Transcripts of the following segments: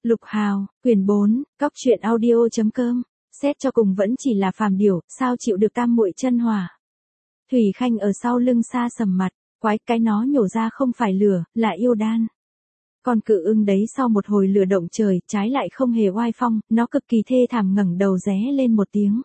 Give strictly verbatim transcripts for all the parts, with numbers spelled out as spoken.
Lục Hào, quyển bốn, cóc truyện audio chấm com. Xét cho cùng vẫn chỉ là phàm điểu, sao chịu được tam muội chân hỏa. Thủy Khanh ở sau lưng xa sầm mặt, quái cái nó nhổ ra không phải lửa, là yêu đan. Con cự ưng đấy sau một hồi lửa động trời, trái lại không hề oai phong, nó cực kỳ thê thảm ngẩng đầu ré lên một tiếng.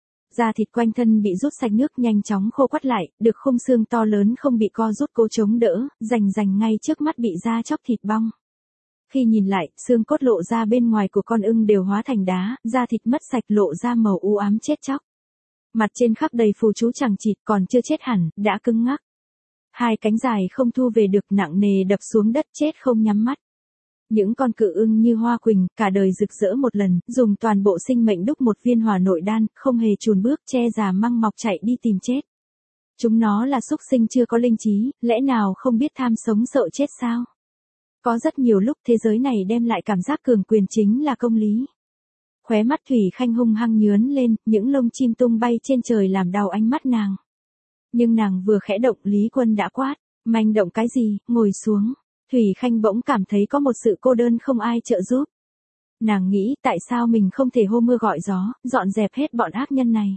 Da thịt quanh thân bị rút sạch nước nhanh chóng khô quắt lại, được khung xương to lớn không bị co rút cố chống đỡ, rành rành ngay trước mắt bị da chóc thịt bong. Khi nhìn lại, xương cốt lộ ra bên ngoài của con ưng đều hóa thành đá, da thịt mất sạch lộ ra màu u ám chết chóc. Mặt trên khắp đầy phù chú chẳng chịt, còn chưa chết hẳn, đã cứng ngắc. Hai cánh dài không thu về được, nặng nề đập xuống đất chết không nhắm mắt. Những con cự ưng như hoa quỳnh, cả đời rực rỡ một lần, dùng toàn bộ sinh mệnh đúc một viên hỏa nội đan, không hề chùn bước che già măng mọc chạy đi tìm chết. Chúng nó là súc sinh chưa có linh trí, lẽ nào không biết tham sống sợ chết sao? Có rất nhiều lúc thế giới này đem lại cảm giác cường quyền chính là công lý. Khóe mắt Thủy Khanh hung hăng nhướn lên, những lông chim tung bay trên trời làm đau ánh mắt nàng. Nhưng nàng vừa khẽ động, Lý Quân đã quát, manh động cái gì, ngồi xuống. Thủy Khanh bỗng cảm thấy có một sự cô đơn không ai trợ giúp. Nàng nghĩ tại sao mình không thể hô mưa gọi gió, dọn dẹp hết bọn ác nhân này.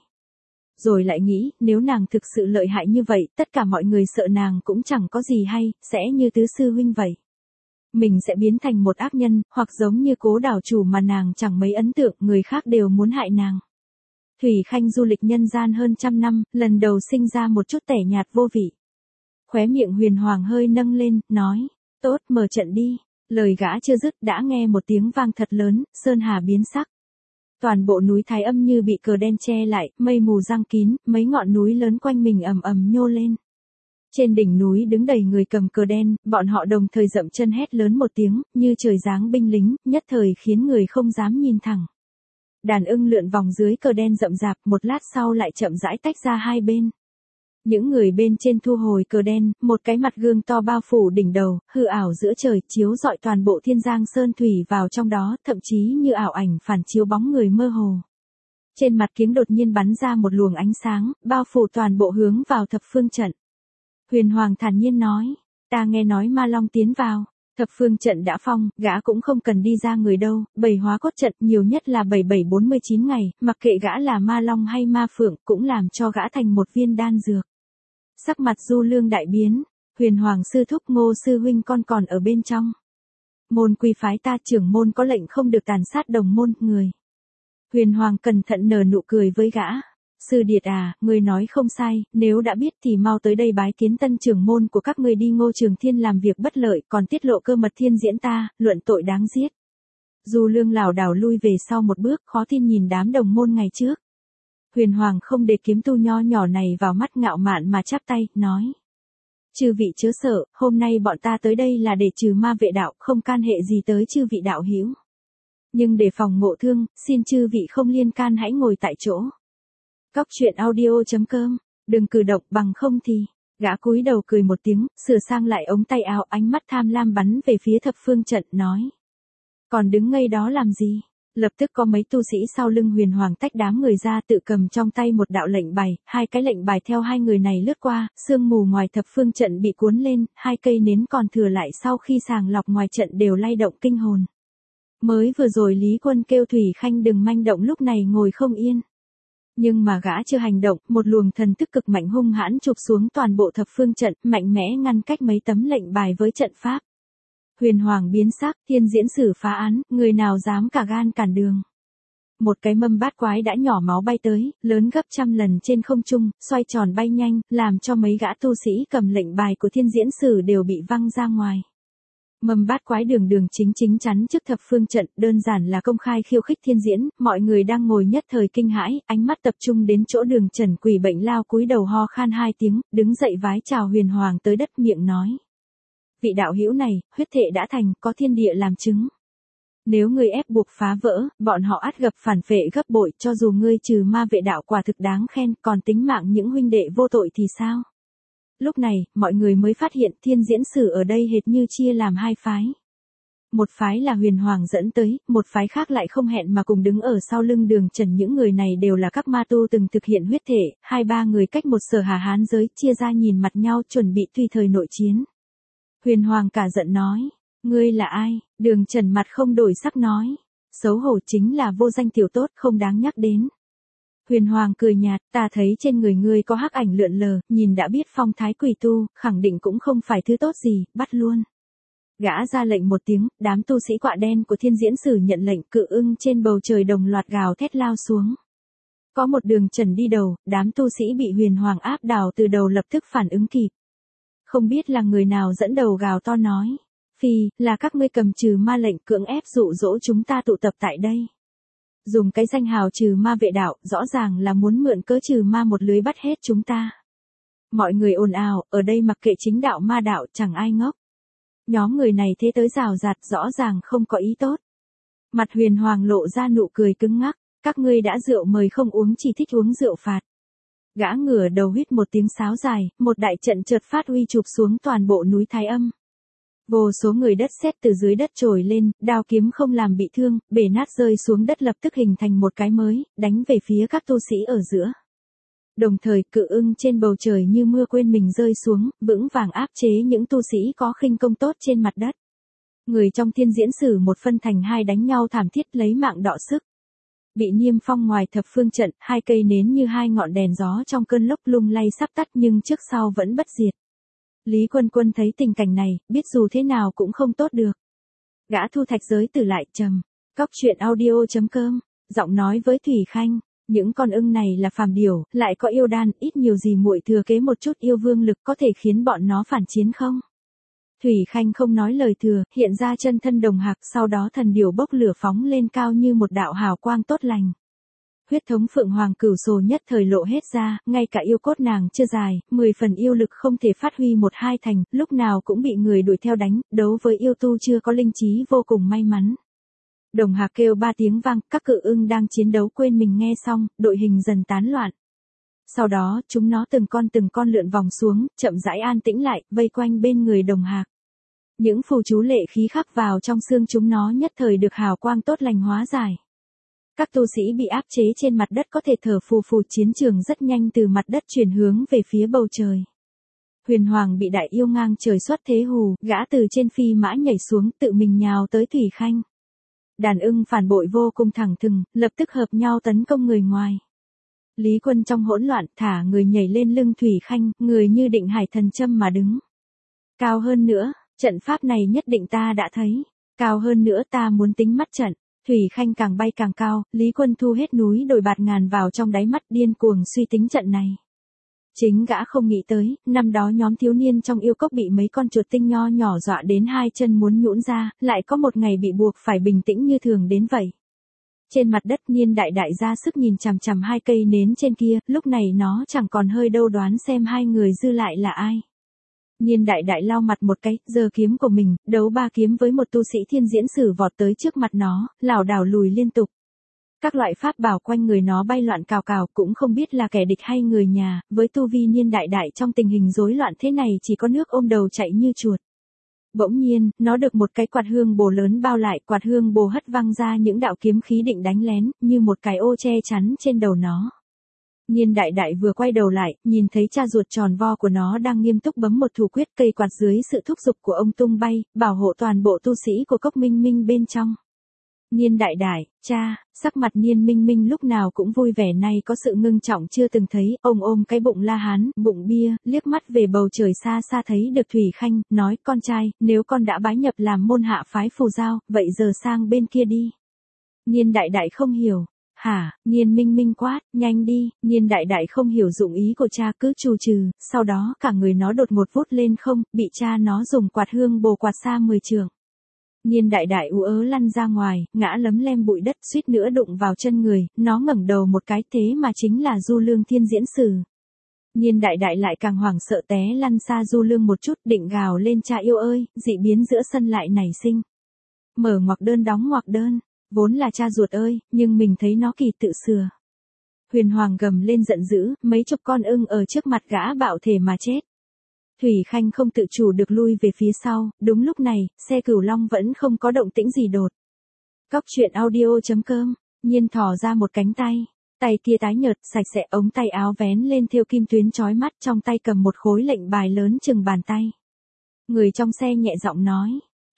Rồi lại nghĩ, nếu nàng thực sự lợi hại như vậy, tất cả mọi người sợ nàng cũng chẳng có gì hay, sẽ như tứ sư huynh vậy. Mình sẽ biến thành một ác nhân, hoặc giống như Cố đảo chủ mà nàng chẳng mấy ấn tượng, người khác đều muốn hại nàng. Thủy Khanh du lịch nhân gian hơn trăm năm, lần đầu sinh ra một chút tẻ nhạt vô vị. Khóe miệng Huyền Hoàng hơi nâng lên, nói, tốt, mở trận đi. Lời gã chưa dứt đã nghe một tiếng vang thật lớn, sơn hà biến sắc. Toàn bộ núi Thái Âm như bị cờ đen che lại, mây mù giăng kín, mấy ngọn núi lớn quanh mình ầm ầm nhô lên. Trên đỉnh núi đứng đầy người cầm cờ đen, bọn họ đồng thời dậm chân hét lớn một tiếng, như trời giáng binh lính, nhất thời khiến người không dám nhìn thẳng. Đàn ưng lượn vòng dưới cờ đen rậm rạp, một lát sau lại chậm rãi tách ra hai bên. Những người bên trên thu hồi cờ đen, một cái mặt gương to bao phủ đỉnh đầu, hư ảo giữa trời, chiếu rọi toàn bộ thiên giang sơn thủy vào trong đó, thậm chí như ảo ảnh phản chiếu bóng người mơ hồ. Trên mặt kiếng đột nhiên bắn ra một luồng ánh sáng, bao phủ toàn bộ hướng vào thập phương trận. Huyền Hoàng thản nhiên nói, ta nghe nói ma long tiến vào, thập phương trận đã phong, gã cũng không cần đi ra người đâu, bảy hóa cốt trận nhiều nhất là bảy bảy bốn mươi chín ngày, mặc kệ gã là ma long hay ma phượng, cũng làm cho gã thành một viên đan dược. Sắc mặt Du Lương đại biến, Huyền Hoàng sư thúc, Ngô sư huynh con còn ở bên trong. Môn quy phái ta, trưởng môn có lệnh không được tàn sát đồng môn, người. Huyền Hoàng cẩn thận nở nụ cười với gã. Sư Điệt à, ngươi nói không sai, nếu đã biết thì mau tới đây bái kiến tân trưởng môn của các ngươi đi. Ngô Trường Thiên làm việc bất lợi, còn tiết lộ cơ mật thiên diễn ta, luận tội đáng giết. Du Lương lảo đảo lui về sau một bước, khó tin nhìn đám đồng môn ngày trước. Huyền Hoàng không để kiếm tu nho nhỏ này vào mắt, ngạo mạn mà chắp tay, nói. Chư vị chớ sợ, hôm nay bọn ta tới đây là để trừ ma vệ đạo, không can hệ gì tới chư vị đạo hữu. Nhưng để phòng ngộ thương, xin chư vị không liên can hãy ngồi tại chỗ. Cóc truyện audio chấm com, đừng cử động, bằng không thì. Gã cúi đầu cười một tiếng, sửa sang lại ống tay áo, ánh mắt tham lam bắn về phía thập phương trận, nói. Còn đứng ngây đó làm gì? Lập tức có mấy tu sĩ sau lưng Huyền Hoàng tách đám người ra, tự cầm trong tay một đạo lệnh bài, hai cái lệnh bài theo hai người này lướt qua, sương mù ngoài thập phương trận bị cuốn lên, hai cây nến còn thừa lại sau khi sàng lọc ngoài trận đều lay động kinh hồn. Mới vừa rồi Lý Quân kêu Thủy Khanh đừng manh động, lúc này ngồi không yên. Nhưng mà gã chưa hành động, một luồng thần thức cực mạnh hung hãn chụp xuống toàn bộ thập phương trận, mạnh mẽ ngăn cách mấy tấm lệnh bài với trận pháp. Huyền Hoàng biến sắc, thiên diễn sử phá án, người nào dám cả gan cản đường. Một cái mâm bát quái đã nhỏ máu bay tới, lớn gấp trăm lần trên không trung, xoay tròn bay nhanh, làm cho mấy gã tu sĩ cầm lệnh bài của thiên diễn sử đều bị văng ra ngoài. Mâm bát quái đường đường chính chính chắn trước thập phương trận, đơn giản là công khai khiêu khích thiên diễn, mọi người đang ngồi nhất thời kinh hãi, ánh mắt tập trung đến chỗ Đường Trần quỷ bệnh lao cúi đầu ho khan hai tiếng, đứng dậy vái chào Huyền Hoàng tới đất, miệng nói. Vị đạo hữu này, huyết thệ đã thành, có thiên địa làm chứng. Nếu ngươi ép buộc phá vỡ, bọn họ ắt gặp phản phệ gấp bội, cho dù ngươi trừ ma vệ đạo quả thực đáng khen, còn tính mạng những huynh đệ vô tội thì sao? Lúc này, mọi người mới phát hiện thiên diễn sử ở đây hệt như chia làm hai phái. Một phái là Huyền Hoàng dẫn tới, một phái khác lại không hẹn mà cùng đứng ở sau lưng Đường Trần. Những người này đều là các ma tu từng thực hiện huyết thể, hai ba người cách một sở hà hán giới, chia ra nhìn mặt nhau chuẩn bị tùy thời nội chiến. Huyền Hoàng cả giận nói, Ngươi là ai? Đường Trần mặt không đổi sắc nói. Xấu hổ chính là vô danh tiểu tốt không đáng nhắc đến. Huyền Hoàng cười nhạt, ta thấy trên người ngươi có hắc ảnh lượn lờ, nhìn đã biết phong thái quỷ tu, khẳng định cũng không phải thứ tốt gì, bắt luôn. Gã ra lệnh một tiếng, đám tu sĩ quạ đen của Thiên Diễn Sử nhận lệnh, cự ưng trên bầu trời đồng loạt gào thét lao xuống. Có một Đường Trần đi đầu, đám tu sĩ bị Huyền Hoàng áp đảo từ đầu lập tức phản ứng kịp. Không biết là người nào dẫn đầu gào to nói. Phi, là các ngươi cầm trừ ma lệnh cưỡng ép dụ dỗ chúng ta tụ tập tại đây. Dùng cái danh hào trừ ma vệ đạo, rõ ràng là muốn mượn cớ trừ ma một lưới bắt hết chúng ta. Mọi người ồn ào, ở đây mặc kệ chính đạo ma đạo, chẳng ai ngốc. Nhóm người này thế tới rào rạt, rõ ràng không có ý tốt. Mặt Huyền Hoàng lộ ra nụ cười cứng ngắc, các ngươi đã rượu mời không uống chỉ thích uống rượu phạt. Gã ngửa đầu huýt một tiếng sáo dài, một đại trận chợt phát uy chụp xuống toàn bộ núi Thái Âm. Vô số người đất sét từ dưới đất trồi lên, đao kiếm không làm bị thương, bể nát rơi xuống đất lập tức hình thành một cái mới, đánh về phía các tu sĩ ở giữa. Đồng thời cự ưng trên bầu trời như mưa quên mình rơi xuống, vững vàng áp chế những tu sĩ có khinh công tốt trên mặt đất. Người trong Thiên Diễn Sử một phân thành hai đánh nhau thảm thiết lấy mạng đọ sức. Bị niêm phong ngoài thập phương trận, hai cây nến như hai ngọn đèn gió trong cơn lốc lung lay sắp tắt nhưng trước sau vẫn bất diệt. Lý Quân Quân thấy tình cảnh này, biết dù thế nào cũng không tốt được. Gã thu thạch giới tử lại trầm. Cóc truyện audio chấm com, giọng nói với Thủy Khanh, những con ưng này là phàm điểu, lại có yêu đan, ít nhiều gì muội thừa kế một chút yêu vương lực có thể khiến bọn nó phản chiến không? Thủy Khanh không nói lời thừa, hiện ra chân thân đồng hạc, sau đó thần điểu bốc lửa phóng lên cao như một đạo hào quang tốt lành. Huyết thống Phượng Hoàng Cửu Sồ nhất thời lộ hết ra, ngay cả yêu cốt nàng chưa dài, mười phần yêu lực không thể phát huy một hai thành, lúc nào cũng bị người đuổi theo đánh, đấu với yêu tu chưa có linh trí vô cùng may mắn. Đồng hạc kêu ba tiếng vang, các cự ưng đang chiến đấu quên mình nghe xong, đội hình dần tán loạn. Sau đó, chúng nó từng con từng con lượn vòng xuống, chậm rãi an tĩnh lại, vây quanh bên người đồng hạc. Những phù chú lệ khí khắc vào trong xương chúng nó nhất thời được hào quang tốt lành hóa giải. Các tu sĩ bị áp chế trên mặt đất có thể thở phù phù, chiến trường rất nhanh từ mặt đất chuyển hướng về phía bầu trời. Huyền Hoàng bị đại yêu ngang trời xuất thế hù, gã từ trên phi mã nhảy xuống tự mình nhào tới Thủy Khanh. Đàn ưng phản bội vô cùng thẳng thừng, lập tức hợp nhau tấn công người ngoài. Lý Quân trong hỗn loạn thả người nhảy lên lưng Thủy Khanh, người như định hải thần châm mà đứng. Cao hơn nữa, trận pháp này nhất định ta đã thấy. Cao hơn nữa ta muốn tính mắt trận. Thủy Khanh càng bay càng cao, Lý Quân thu hết núi đồi bạt ngàn vào trong đáy mắt điên cuồng suy tính trận này. Chính gã không nghĩ tới, năm đó nhóm thiếu niên trong yêu cốc bị mấy con chuột tinh nho nhỏ dọa đến hai chân muốn nhũn ra, lại có một ngày bị buộc phải bình tĩnh như thường đến vậy. Trên mặt đất Niên Đại Đại ra sức nhìn chằm chằm hai cây nến trên kia, lúc này nó chẳng còn hơi đâu đoán xem hai người dư lại là ai. Niên Đại Đại lau mặt một cái, giơ kiếm của mình, đấu ba kiếm với một tu sĩ Thiên Diễn Sử vọt tới trước mặt nó, lảo đảo lùi liên tục. Các loại pháp bảo quanh người nó bay loạn cào cào, cũng không biết là kẻ địch hay người nhà, với tu vi Niên Đại Đại trong tình hình rối loạn thế này chỉ có nước ôm đầu chạy như chuột. Bỗng nhiên, nó được một cái quạt hương bồ lớn bao lại, quạt hương bồ hất văng ra những đạo kiếm khí định đánh lén, như một cái ô che chắn trên đầu nó. Niên Đại Đại vừa quay đầu lại, nhìn thấy cha ruột tròn vo của nó đang nghiêm túc bấm một thủ quyết, cây quạt dưới sự thúc giục của ông tung bay, bảo hộ toàn bộ tu sĩ của cốc Minh Minh bên trong. Niên Đại Đại, cha, sắc mặt Niên Minh Minh lúc nào cũng vui vẻ, nay có sự ngưng trọng chưa từng thấy, ông ôm cái bụng la hán, bụng bia, liếc mắt về bầu trời xa xa thấy được Thủy Khanh, nói, con trai, nếu con đã bái nhập làm môn hạ phái phù giao, vậy giờ sang bên kia đi. Niên Đại Đại không hiểu. Hả, Niên Minh Minh quát, nhanh đi, Niên Đại Đại không hiểu dụng ý của cha cứ trù trừ, sau đó cả người nó đột ngột vút lên không, bị cha nó dùng quạt hương bồ quạt xa mười trượng. Niên Đại Đại ú ớ lăn ra ngoài, ngã lấm lem bụi đất, suýt nữa đụng vào chân người, nó ngẩng đầu một cái, thế mà chính là Du Lương Thiên Diễn Sử. Niên Đại Đại lại càng hoảng sợ té lăn xa Du Lương một chút, định gào lên cha yêu ơi, dị biến giữa sân lại nảy sinh. Mở ngoặc đơn đóng ngoặc đơn. Vốn là cha ruột ơi, nhưng mình thấy nó kỳ tự sửa. Huyền Hoàng gầm lên giận dữ, mấy chục con ưng ở trước mặt gã bạo thể mà chết. Thủy Khanh không tự chủ được lui về phía sau, đúng lúc này, xe Cửu Long vẫn không có động tĩnh gì đột. Cóc truyện audio chấm com, Nhiên thò ra một cánh tay, tay kia tái nhợt, sạch sẽ, ống tay áo vén lên thêu kim tuyến chói mắt, trong tay cầm một khối lệnh bài lớn chừng bàn tay. Người trong xe nhẹ giọng nói,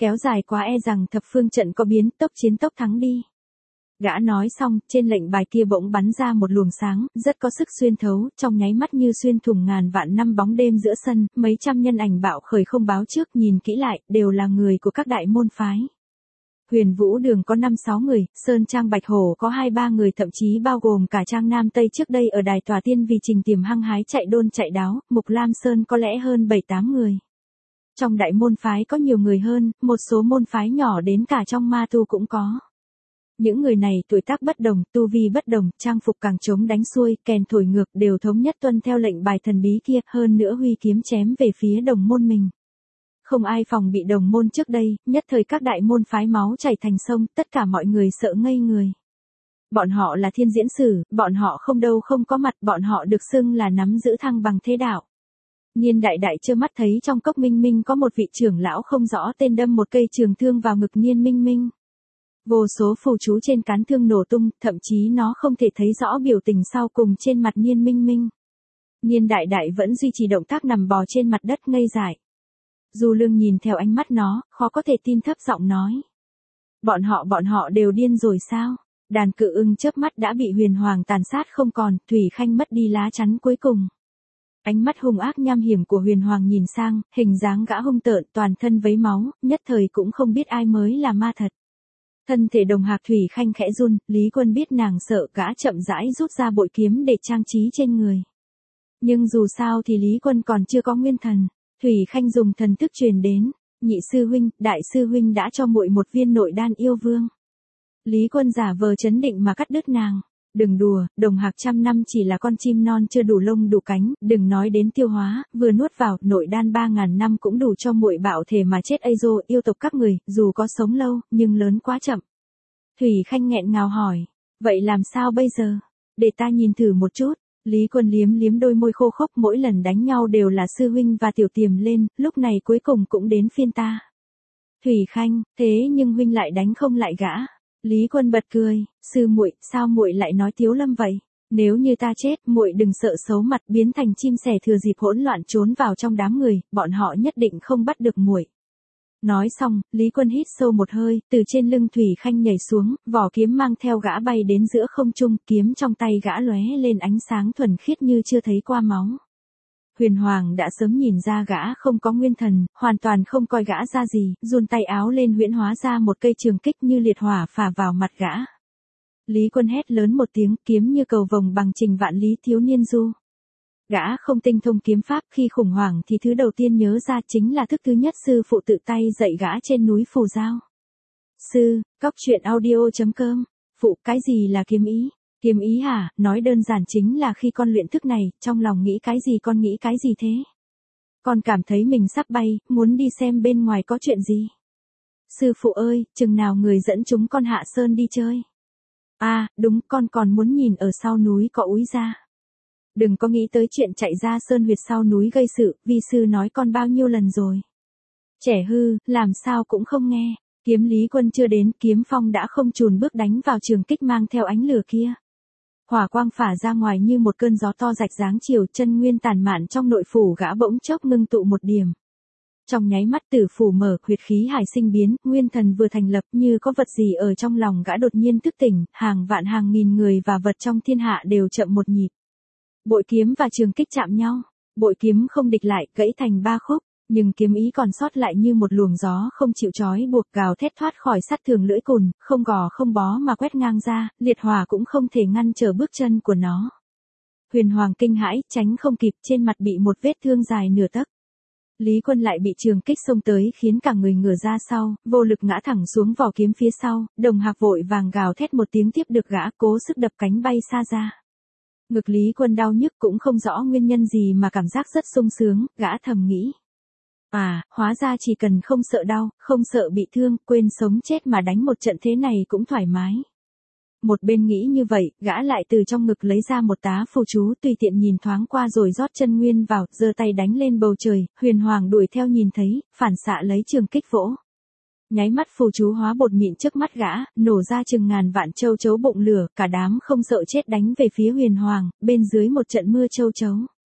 kéo dài quá e rằng thập phương trận có biến, tốc chiến tốc thắng đi. Gã nói xong, trên lệnh bài kia bỗng bắn ra một luồng sáng, rất có sức xuyên thấu, trong nháy mắt như xuyên thủng ngàn vạn năm bóng đêm giữa sân, mấy trăm nhân ảnh bạo khởi không báo trước, nhìn kỹ lại, đều là người của các đại môn phái. Huyền Vũ Đường có năm sáu người, Sơn Trang Bạch Hổ có hai ba người, thậm chí bao gồm cả Trang Nam Tây trước đây ở Đài Tòa Tiên vì Trình Tiềm hăng hái chạy đôn chạy đáo, Mục Lam Sơn có lẽ hơn bảy tám người. Trong đại môn phái có nhiều người hơn, một số môn phái nhỏ đến cả trong ma tu cũng có. Những người này tuổi tác bất đồng, tu vi bất đồng, trang phục càng trống đánh xuôi, kèn thổi ngược đều thống nhất tuân theo lệnh bài thần bí kia, hơn nữa huy kiếm chém về phía đồng môn mình. Không ai phòng bị đồng môn trước đây, nhất thời các đại môn phái máu chảy thành sông, tất cả mọi người sợ ngây người. Bọn họ là thiên diễn sử, bọn họ không đâu không có mặt, bọn họ được xưng là nắm giữ thăng bằng thế đạo. Niên Đại Đại trơ mắt thấy trong cốc Minh Minh có một vị trưởng lão không rõ tên đâm một cây trường thương vào ngực Niên Minh Minh. Vô số phù chú trên cán thương nổ tung, thậm chí nó không thể thấy rõ biểu tình sau cùng trên mặt Niên Minh Minh. Niên Đại Đại vẫn duy trì động tác nằm bò trên mặt đất ngây dại. Du Lương nhìn theo ánh mắt nó, khó có thể tin, thấp giọng nói. Bọn họ bọn họ đều điên rồi sao? Đàn Cự Ưng chớp mắt đã bị Huyền Hoàng tàn sát không còn, Thủy Khanh mất đi lá chắn cuối cùng. Ánh mắt hung ác nham hiểm của Huyền Hoàng nhìn sang, hình dáng gã hung tợn, toàn thân vấy máu, nhất thời cũng không biết ai mới là ma thật. Thân thể Đồng Hạc Thủy Khanh khẽ run, Lý Quân biết nàng sợ, gã chậm rãi rút ra bội kiếm để trang trí trên người. Nhưng dù sao thì Lý Quân còn chưa có nguyên thần. Thủy Khanh dùng thần thức truyền đến, nhị sư huynh, đại sư huynh đã cho muội một viên nội đan yêu vương. Lý Quân giả vờ chấn định mà cắt đứt nàng. Đừng đùa, Đồng Hạc trăm năm chỉ là con chim non chưa đủ lông đủ cánh, đừng nói đến tiêu hóa, vừa nuốt vào, nội đan ba ngàn năm cũng đủ cho muội bạo thể mà chết. Ây dô, yêu tộc các người, dù có sống lâu, nhưng lớn quá chậm. Thủy Khanh nghẹn ngào hỏi, vậy làm sao bây giờ? Để ta nhìn thử một chút. Lý Quân liếm liếm đôi môi khô khốc, mỗi lần đánh nhau đều là sư huynh và tiểu Tiềm lên, lúc này cuối cùng cũng đến phiên ta. Thủy Khanh, thế nhưng huynh lại đánh không lại gã. Lý Quân bật cười, sư muội, sao muội lại nói Tiếu Lâm vậy? Nếu như ta chết, muội đừng sợ xấu mặt, biến thành chim sẻ thừa dịp hỗn loạn trốn vào trong đám người, bọn họ nhất định không bắt được muội. Nói xong, Lý Quân hít sâu một hơi, từ trên lưng Thủy Khanh nhảy xuống, vỏ kiếm mang theo gã bay đến giữa không trung, kiếm trong tay gã lóe lên ánh sáng thuần khiết như chưa thấy qua máu. Huyền Hoàng đã sớm nhìn ra gã không có nguyên thần, hoàn toàn không coi gã ra gì, run tay áo lên huyễn hóa ra một cây trường kích như liệt hỏa phả vào mặt gã. Lý Quân hét lớn một tiếng, kiếm như cầu vồng bằng trình vạn lý thiếu niên du. Gã không tinh thông kiếm pháp, khi khủng hoảng thì thứ đầu tiên nhớ ra chính là thức thứ nhất sư phụ tự tay dạy gã trên núi Phù Giao. Sư, cóc truyện audio chấm com, phụ, cái gì là kiếm ý? Kiếm ý hả? Nói đơn giản chính là khi con luyện thức này, trong lòng nghĩ cái gì con nghĩ cái gì thế? Con cảm thấy mình sắp bay, muốn đi xem bên ngoài có chuyện gì? Sư phụ ơi, chừng nào người dẫn chúng con hạ sơn đi chơi? À, đúng, con còn muốn nhìn ở sau núi có úy ra. Đừng có nghĩ tới chuyện chạy ra sơn huyệt sau núi gây sự, vi sư nói con bao nhiêu lần rồi. Trẻ hư, làm sao cũng không nghe. Kiếm Lý Quân chưa đến, kiếm phong đã không chùn bước đánh vào trường kích mang theo ánh lửa kia. Hỏa quang phả ra ngoài như một cơn gió to rạch dáng chiều, chân nguyên tàn mạn trong nội phủ gã bỗng chốc ngưng tụ một điểm. Trong nháy mắt tử phủ mở, huyệt khí hải sinh biến, nguyên thần vừa thành lập, như có vật gì ở trong lòng gã đột nhiên thức tỉnh, hàng vạn hàng nghìn người và vật trong thiên hạ đều chậm một nhịp. Bội kiếm và trường kích chạm nhau, bội kiếm không địch lại, gãy thành ba khúc, nhưng kiếm ý còn sót lại như một luồng gió không chịu trói buộc, gào thét thoát khỏi sát thường lưỡi cùn, không gò không bó mà quét ngang ra, liệt hỏa cũng không thể ngăn trở bước chân của nó. Huyền Hoàng kinh hãi, tránh không kịp, trên mặt bị một vết thương dài nửa tấc. Lý Quân lại bị trường kích xông tới khiến cả người ngửa ra sau, vô lực ngã thẳng xuống vỏ kiếm phía sau, Đồng Hạc vội vàng gào thét một tiếng tiếp được gã, cố sức đập cánh bay xa ra. Ngực Lý Quân đau nhức cũng không rõ nguyên nhân gì mà cảm giác rất sung sướng, gã thầm nghĩ. À, hóa ra chỉ cần không sợ đau, không sợ bị thương, quên sống chết mà đánh một trận thế này cũng thoải mái. Một bên nghĩ như vậy, gã lại từ trong ngực lấy ra một tá phù chú, tùy tiện nhìn thoáng qua rồi rót chân nguyên vào, giơ tay đánh lên bầu trời, Huyền Hoàng đuổi theo nhìn thấy, phản xạ lấy trường kích vỗ. Nháy mắt phù chú hóa bột mịn trước mắt gã, nổ ra chừng ngàn vạn châu chấu bụng lửa, cả đám không sợ chết đánh về phía Huyền Hoàng, bên dưới một trận mưa châu chấu.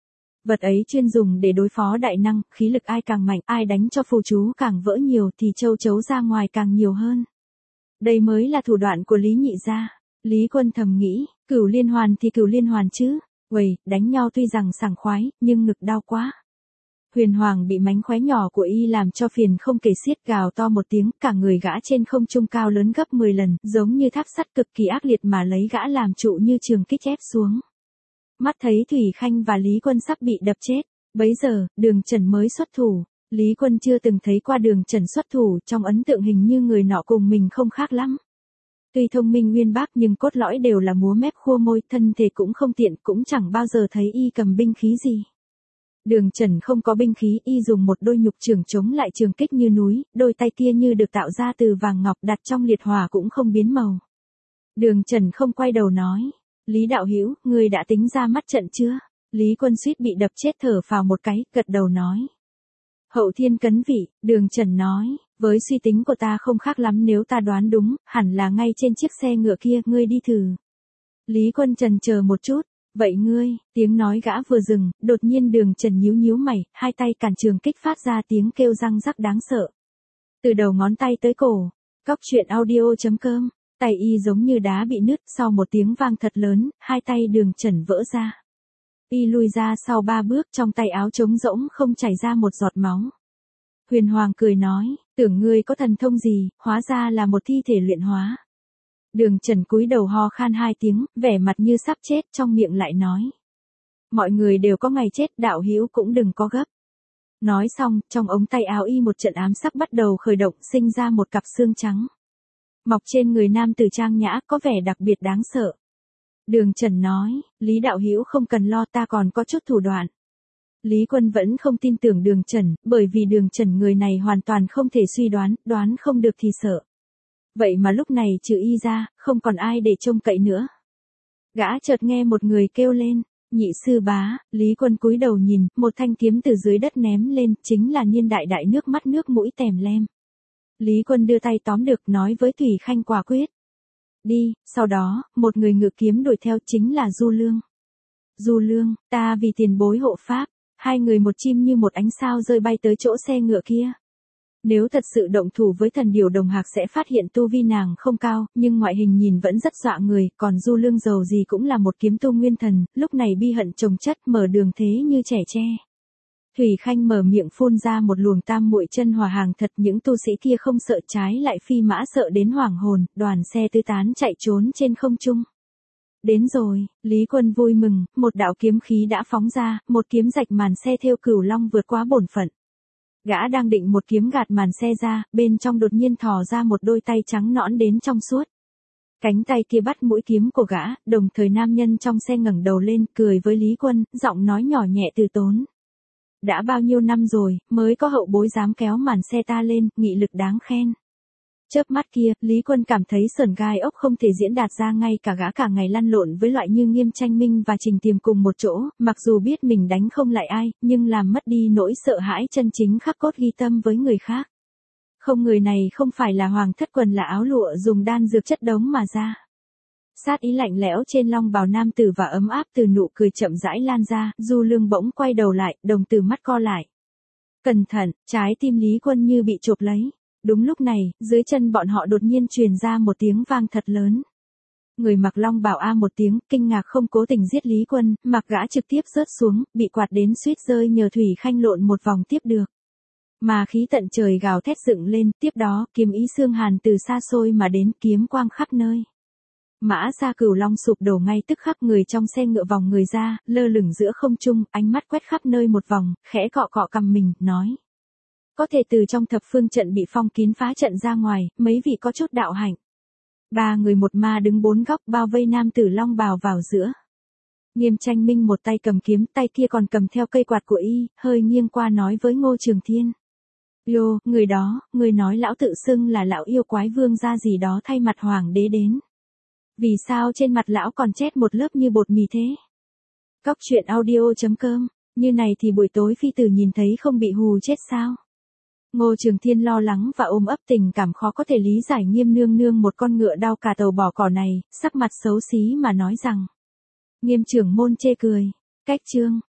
Vật ấy chuyên dùng để đối phó đại năng, khí lực ai càng mạnh, ai đánh cho phù chú càng vỡ nhiều thì châu chấu ra ngoài càng nhiều hơn. Đây mới là thủ đoạn của Lý Nhị gia. Lý Quân thầm nghĩ, cửu liên hoàn thì cửu liên hoàn chứ. Uầy, đánh nhau tuy rằng sảng khoái, nhưng ngực đau quá. Huyền Hoàng bị mánh khóe nhỏ của y làm cho phiền không kể xiết, gào to một tiếng, cả người gã trên không trung cao lớn gấp mười lần, giống như tháp sắt cực kỳ ác liệt mà lấy gã làm trụ như trường kích ép xuống. Mắt thấy Thủy Khanh và Lý Quân sắp bị đập chết, bấy giờ, Đường Trần mới xuất thủ. Lý Quân chưa từng thấy qua Đường Trần xuất thủ, trong ấn tượng hình như người nọ cùng mình không khác lắm. Tuy thông minh uyên bác nhưng cốt lõi đều là múa mép khua môi, thân thể cũng không tiện, cũng chẳng bao giờ thấy y cầm binh khí gì. Đường Trần không có binh khí, y dùng một đôi nhục trường chống lại trường kích như núi, đôi tay kia như được tạo ra từ vàng ngọc, đặt trong liệt hỏa cũng không biến màu. Đường Trần không quay đầu nói, Lý đạo hữu, ngươi đã tính ra mắt trận chưa? Lý Quân suýt bị đập chết thở phào một cái, gật đầu nói. Hậu thiên cấn vị, Đường Trần nói, với suy tính của ta không khác lắm, nếu ta đoán đúng, hẳn là ngay trên chiếc xe ngựa kia, ngươi đi thử. Lý Quân trần chờ một chút, vậy ngươi, tiếng nói gã vừa dừng, đột nhiên Đường Trần nhíu nhíu mày, hai tay cản trường kích phát ra tiếng kêu răng rắc đáng sợ. Từ đầu ngón tay tới cổ, Cóc Truyện Audio chấm com, tay y giống như đá bị nứt, sau một tiếng vang thật lớn, hai tay Đường Trần vỡ ra. Y lùi ra sau ba bước, trong tay áo trống rỗng không chảy ra một giọt máu. Huyền Hoàng cười nói, tưởng ngươi có thần thông gì, hóa ra là một thi thể luyện hóa. Đường Trần cúi đầu ho khan hai tiếng, vẻ mặt như sắp chết, trong miệng lại nói. Mọi người đều có ngày chết, đạo hữu cũng đừng có gấp. Nói xong, trong ống tay áo y một trận ám sắc bắt đầu khởi động, sinh ra một cặp xương trắng. Mọc trên người nam tử trang nhã, có vẻ đặc biệt đáng sợ. Đường Trần nói, Lý đạo hữu không cần lo, ta còn có chút thủ đoạn. Lý Quân vẫn không tin tưởng Đường Trần, bởi vì Đường Trần người này hoàn toàn không thể suy đoán, đoán không được thì sợ. Vậy mà lúc này trừ y ra, không còn ai để trông cậy nữa. Gã chợt nghe một người kêu lên, nhị sư bá. Lý Quân cúi đầu nhìn, một thanh kiếm từ dưới đất ném lên, chính là Niên Đại Đại, nước mắt nước mũi tèm lem. Lý Quân đưa tay tóm được, nói với Thủy Khanh quả quyết. Đi, sau đó, một người ngự kiếm đuổi theo, chính là Du Lương. Du Lương, ta vì tiền bối hộ pháp. Hai người một chim như một ánh sao rơi bay tới chỗ xe ngựa kia. Nếu thật sự động thủ với thần điểu đồng hạc sẽ phát hiện tu vi nàng không cao, nhưng ngoại hình nhìn vẫn rất dọa người, còn Du Lương giàu gì cũng là một kiếm tu nguyên thần, lúc này bi hận chồng chất, mở đường thế như trẻ tre. Thủy Khanh mở miệng phun ra một luồng tam muội chân hỏa hàng thật, những tu sĩ kia không sợ, trái lại phi mã sợ đến hoảng hồn, đoàn xe tứ tán chạy trốn trên không trung. Đến rồi, Lý Quân vui mừng, một đạo kiếm khí đã phóng ra, một kiếm rạch màn xe theo cửu long vượt quá bổn phận. Gã đang định một kiếm gạt màn xe ra, bên trong đột nhiên thò ra một đôi tay trắng nõn đến trong suốt. Cánh tay kia bắt mũi kiếm của gã, đồng thời nam nhân trong xe ngẩng đầu lên, cười với Lý Quân, giọng nói nhỏ nhẹ từ tốn. Đã bao nhiêu năm rồi, mới có hậu bối dám kéo màn xe ta lên, nghị lực đáng khen. Chớp mắt kia, Lý Quân cảm thấy sởn gai ốc không thể diễn đạt ra, ngay cả gã cả ngày lăn lộn với loại như Nghiêm Tranh Minh và Trình Tiềm cùng một chỗ, mặc dù biết mình đánh không lại ai, nhưng làm mất đi nỗi sợ hãi chân chính khắc cốt ghi tâm với người khác. Không, người này không phải là hoàng thất quần, là áo lụa dùng đan dược chất đống mà ra. Sát ý lạnh lẽo trên long bào nam tử và ấm áp từ nụ cười chậm rãi lan ra, Du Lương bỗng quay đầu lại, đồng tử mắt co lại. Cẩn thận, trái tim Lý Quân như bị chộp lấy. Đúng lúc này, dưới chân bọn họ đột nhiên truyền ra một tiếng vang thật lớn. Người mặc long bào a một tiếng, kinh ngạc không cố tình giết Lý Quân, mặc gã trực tiếp rớt xuống, bị quạt đến suýt rơi, nhờ Thủy Khanh lộn một vòng tiếp được. Mà khí tận trời gào thét dựng lên, tiếp đó, kiếm ý xương hàn từ xa xôi mà đến, kiếm quang khắp nơi. Mã Gia Cửu Long sụp đổ ngay tức khắc, người trong xe ngựa vòng người ra, lơ lửng giữa không trung, ánh mắt quét khắp nơi một vòng, khẽ cọ cọ cằm mình, nói. Có thể từ trong thập phương trận bị phong kín phá trận ra ngoài, mấy vị có chút đạo hạnh. Ba người một ma đứng bốn góc bao vây nam tử long bào vào giữa. Nghiêm Tranh Minh một tay cầm kiếm, tay kia còn cầm theo cây quạt của y, hơi nghiêng qua nói với Ngô Trường Thiên. Yo, người đó, người nói lão tự xưng là lão yêu quái vương gia gì đó thay mặt hoàng đế đến. Vì sao trên mặt lão còn chét một lớp như bột mì thế? Cóc Truyện Audio chấm com, như này thì buổi tối phi tử nhìn thấy không bị hù chết sao? Ngô Trường Thiên lo lắng và ôm ấp tình cảm khó có thể lý giải Nghiêm nương nương một con ngựa đau cả tàu bỏ cỏ này, sắc mặt xấu xí mà nói rằng. Nghiêm trưởng môn chê cười. Cách chương.